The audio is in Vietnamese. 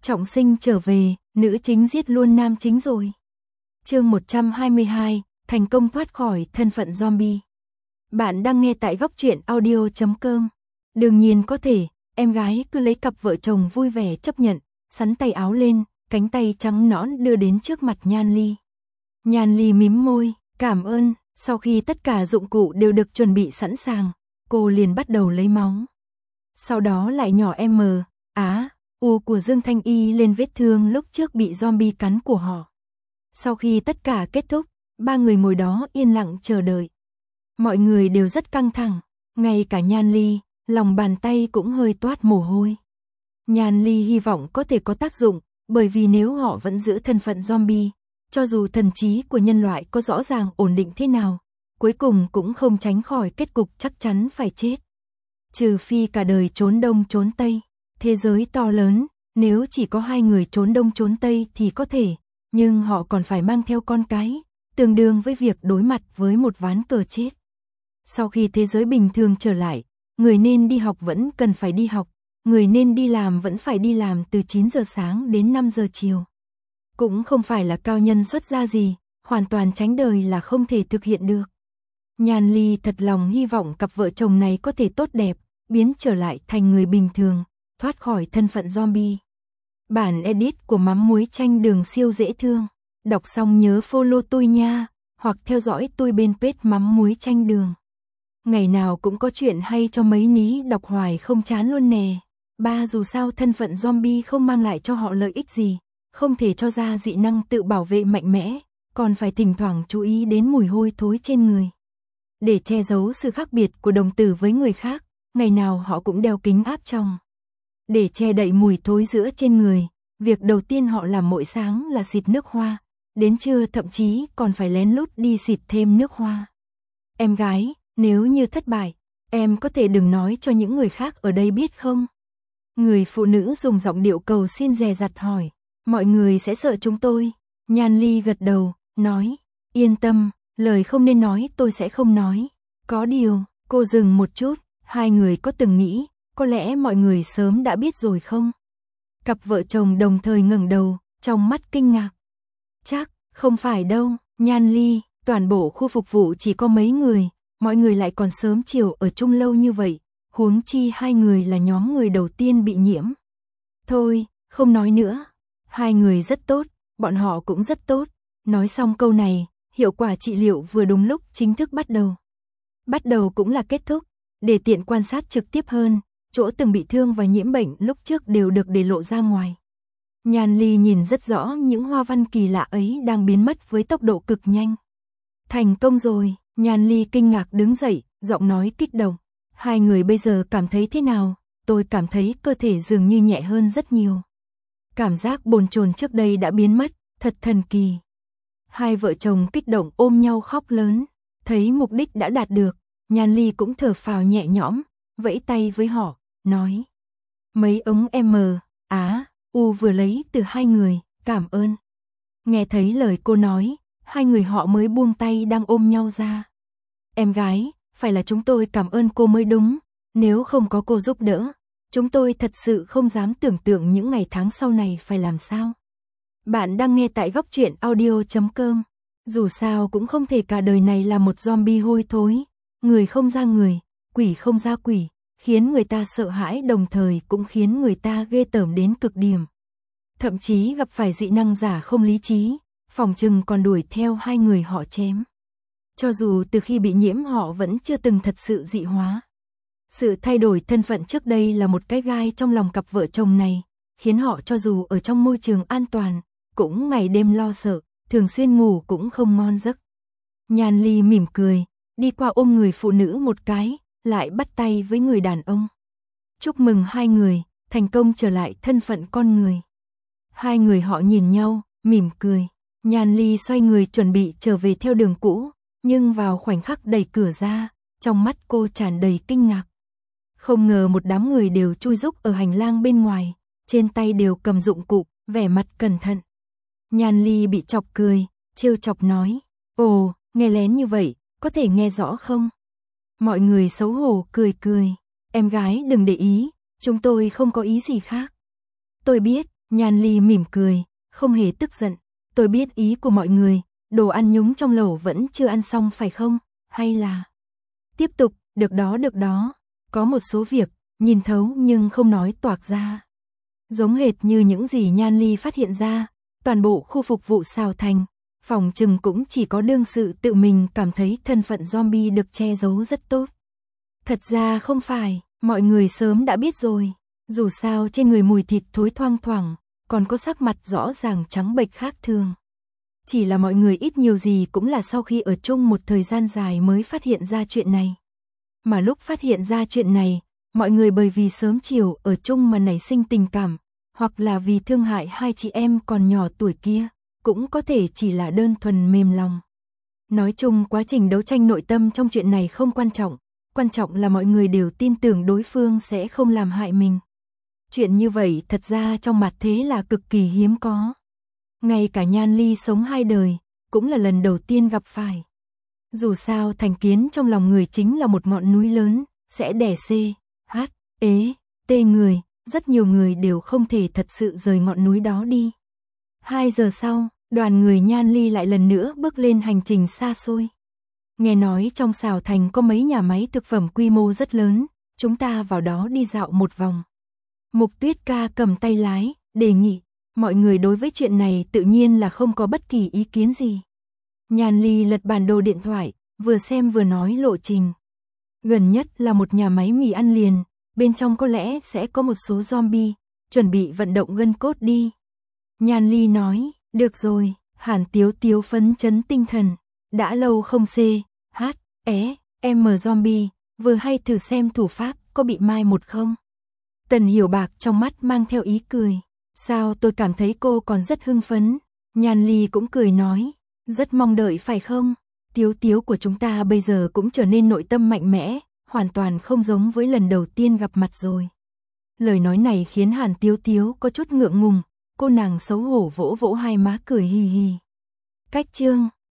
Trọng sinh trở về, nữ chính giết luôn nam chính rồi. Chương 122, thành công thoát khỏi thân phận zombie. Bạn đang nghe tại góc truyện audio.com. Đương nhiên có thể, em gái cứ lấy cặp vợ chồng vui vẻ chấp nhận, sắn tay áo lên, cánh tay trắng nõn đưa đến trước mặt Nhan Ly. Nhan Ly mím môi, cảm ơn. Sau khi tất cả dụng cụ đều được chuẩn bị sẵn sàng, cô liền bắt đầu lấy máu. Sau đó lại nhỏ U của Dương Thanh Y lên vết thương lúc trước bị zombie cắn của họ. Sau khi tất cả kết thúc, ba người ngồi đó yên lặng chờ đợi. Mọi người đều rất căng thẳng, ngay cả Nhan Ly, lòng bàn tay cũng hơi toát mồ hôi. Nhan Ly hy vọng có thể có tác dụng, bởi vì nếu họ vẫn giữ thân phận zombie, cho dù thần trí của nhân loại có rõ ràng ổn định thế nào, cuối cùng cũng không tránh khỏi kết cục chắc chắn phải chết. Trừ phi cả đời trốn đông trốn tây, thế giới to lớn, nếu chỉ có hai người trốn đông trốn tây thì có thể, nhưng họ còn phải mang theo con cái, tương đương với việc đối mặt với một ván cờ chết. Sau khi thế giới bình thường trở lại, người nên đi học vẫn cần phải đi học, người nên đi làm vẫn phải đi làm từ 9 giờ sáng đến 5 giờ chiều. Cũng không phải là cao nhân xuất gia gì, hoàn toàn tránh đời là không thể thực hiện được. Nhan Ly thật lòng hy vọng cặp vợ chồng này có thể tốt đẹp, biến trở lại thành người bình thường, thoát khỏi thân phận zombie. Bản edit của mắm muối chanh đường siêu dễ thương. Đọc xong nhớ follow tôi nha, hoặc theo dõi tôi bên page mắm muối chanh đường. Ngày nào cũng có chuyện hay cho mấy ní đọc hoài không chán luôn nè. Dù sao thân phận zombie không mang lại cho họ lợi ích gì, không thể cho ra dị năng tự bảo vệ mạnh mẽ, còn phải thỉnh thoảng chú ý đến mùi hôi thối trên người. Để che giấu sự khác biệt của đồng tử với người khác, ngày nào họ cũng đeo kính áp tròng. Để che đậy mùi thối giữa trên người, việc đầu tiên họ làm mỗi sáng là xịt nước hoa, đến trưa thậm chí còn phải lén lút đi xịt thêm nước hoa. Em gái, nếu như thất bại, em có thể đừng nói cho những người khác ở đây biết không? Người phụ nữ dùng giọng điệu cầu xin dè dặt hỏi, mọi người sẽ sợ chúng tôi. Nhan Ly gật đầu, nói, yên tâm, lời không nên nói tôi sẽ không nói. Có điều, cô dừng một chút, hai người có từng nghĩ, có lẽ mọi người sớm đã biết rồi không? Cặp vợ chồng đồng thời ngẩng đầu, trong mắt kinh ngạc. Chắc, không phải đâu, Nhan Ly, toàn bộ khu phục vụ chỉ có mấy người, mọi người lại còn sớm chiều ở chung lâu như vậy, huống chi hai người là nhóm người đầu tiên bị nhiễm. Thôi, không nói nữa, hai người rất tốt, bọn họ cũng rất tốt. Nói xong câu này, hiệu quả trị liệu vừa đúng lúc chính thức bắt đầu. Bắt đầu cũng là kết thúc, để tiện quan sát trực tiếp hơn, chỗ từng bị thương và nhiễm bệnh lúc trước đều được để lộ ra ngoài. Nhan Ly nhìn rất rõ những hoa văn kỳ lạ ấy đang biến mất với tốc độ cực nhanh. Thành công rồi, Nhan Ly kinh ngạc đứng dậy, giọng nói kích động. Hai người bây giờ cảm thấy thế nào? Tôi cảm thấy cơ thể dường như nhẹ hơn rất nhiều. Cảm giác bồn chồn trước đây đã biến mất, thật thần kỳ. Hai vợ chồng kích động ôm nhau khóc lớn, thấy mục đích đã đạt được, Nhan Ly cũng thở phào nhẹ nhõm, vẫy tay với họ, nói. Mấy ống U vừa lấy từ hai người, cảm ơn. Nghe thấy lời cô nói, hai người họ mới buông tay đang ôm nhau ra. Em gái, phải là chúng tôi cảm ơn cô mới đúng, nếu không có cô giúp đỡ, chúng tôi thật sự không dám tưởng tượng những ngày tháng sau này phải làm sao. Bạn đang nghe tại góc truyện audio.com. Dù sao cũng không thể cả đời này là một zombie hôi thối, người không ra người, quỷ không ra quỷ, khiến người ta sợ hãi đồng thời cũng khiến người ta ghê tởm đến cực điểm. Thậm chí gặp phải dị năng giả không lý trí, phòng trừng còn đuổi theo hai người họ chém. Cho dù từ khi bị nhiễm họ vẫn chưa từng thật sự dị hóa. Sự thay đổi thân phận trước đây là một cái gai trong lòng cặp vợ chồng này, khiến họ cho dù ở trong môi trường an toàn, cũng ngày đêm lo sợ, thường xuyên ngủ cũng không ngon giấc. Nhan Ly mỉm cười, đi qua ôm người phụ nữ một cái, lại bắt tay với người đàn ông. Chúc mừng hai người, thành công trở lại thân phận con người. Hai người họ nhìn nhau, mỉm cười. Nhan Ly xoay người chuẩn bị trở về theo đường cũ, nhưng vào khoảnh khắc đẩy cửa ra, trong mắt cô tràn đầy kinh ngạc. Không ngờ một đám người đều chui rúc ở hành lang bên ngoài, trên tay đều cầm dụng cụ, vẻ mặt cẩn thận. Nhan Ly bị chọc cười, trêu chọc nói, ồ, nghe lén như vậy, có thể nghe rõ không? Mọi người xấu hổ cười cười, em gái đừng để ý, chúng tôi không có ý gì khác. Tôi biết, Nhan Ly mỉm cười, không hề tức giận. Tôi biết ý của mọi người, đồ ăn nhúng trong lẩu vẫn chưa ăn xong phải không? Hay là... Tiếp tục, được đó. Có một số việc, nhìn thấu nhưng không nói toạc ra. Giống hệt như những gì Nhan Ly phát hiện ra, toàn bộ khu phục vụ xào thành, phòng trừng cũng chỉ có đương sự tự mình cảm thấy thân phận zombie được che giấu rất tốt. Thật ra không phải, mọi người sớm đã biết rồi. Dù sao trên người mùi thịt thối thoang thoảng, còn có sắc mặt rõ ràng trắng bệch khác thường. Chỉ là mọi người ít nhiều gì cũng là sau khi ở chung một thời gian dài mới phát hiện ra chuyện này. Mà lúc phát hiện ra chuyện này, mọi người bởi vì sớm chiều ở chung mà nảy sinh tình cảm, hoặc là vì thương hại hai chị em còn nhỏ tuổi kia, cũng có thể chỉ là đơn thuần mềm lòng. Nói chung quá trình đấu tranh nội tâm trong chuyện này không quan trọng là mọi người đều tin tưởng đối phương sẽ không làm hại mình. Chuyện như vậy thật ra trong mặt thế là cực kỳ hiếm có. Ngay cả Nhan Ly sống 2 đời, cũng là lần đầu tiên gặp phải. Dù sao thành kiến trong lòng người chính là một ngọn núi lớn, sẽ đè người, rất nhiều người đều không thể thật sự rời ngọn núi đó đi. 2 giờ sau, đoàn người Nhan Ly lại lần nữa bước lên hành trình xa xôi. Nghe nói trong Sào Thành có mấy nhà máy thực phẩm quy mô rất lớn, chúng ta vào đó đi dạo một vòng. Mục Tuyết ca cầm tay lái, đề nghị, mọi người đối với chuyện này tự nhiên là không có bất kỳ ý kiến gì. Nhan Ly lật bản đồ điện thoại, vừa xem vừa nói lộ trình. Gần nhất là một nhà máy mì ăn liền, bên trong có lẽ sẽ có một số zombie, chuẩn bị vận động gân cốt đi. Nhan Ly nói, được rồi, Hàn Tiếu Tiếu phấn chấn tinh thần, đã lâu không zombie, vừa hay thử xem thủ pháp có bị mai một không. Tần Hiểu Bạc trong mắt mang theo ý cười, sao tôi cảm thấy cô còn rất hưng phấn. Nhan Ly cũng cười nói, rất mong đợi phải không? Tiếu Tiếu của chúng ta bây giờ cũng trở nên nội tâm mạnh mẽ, hoàn toàn không giống với lần đầu tiên gặp mặt rồi. Lời nói này khiến Hàn Tiếu Tiếu có chút ngượng ngùng, cô nàng xấu hổ vỗ vỗ hai má cười hì hì. Cách chương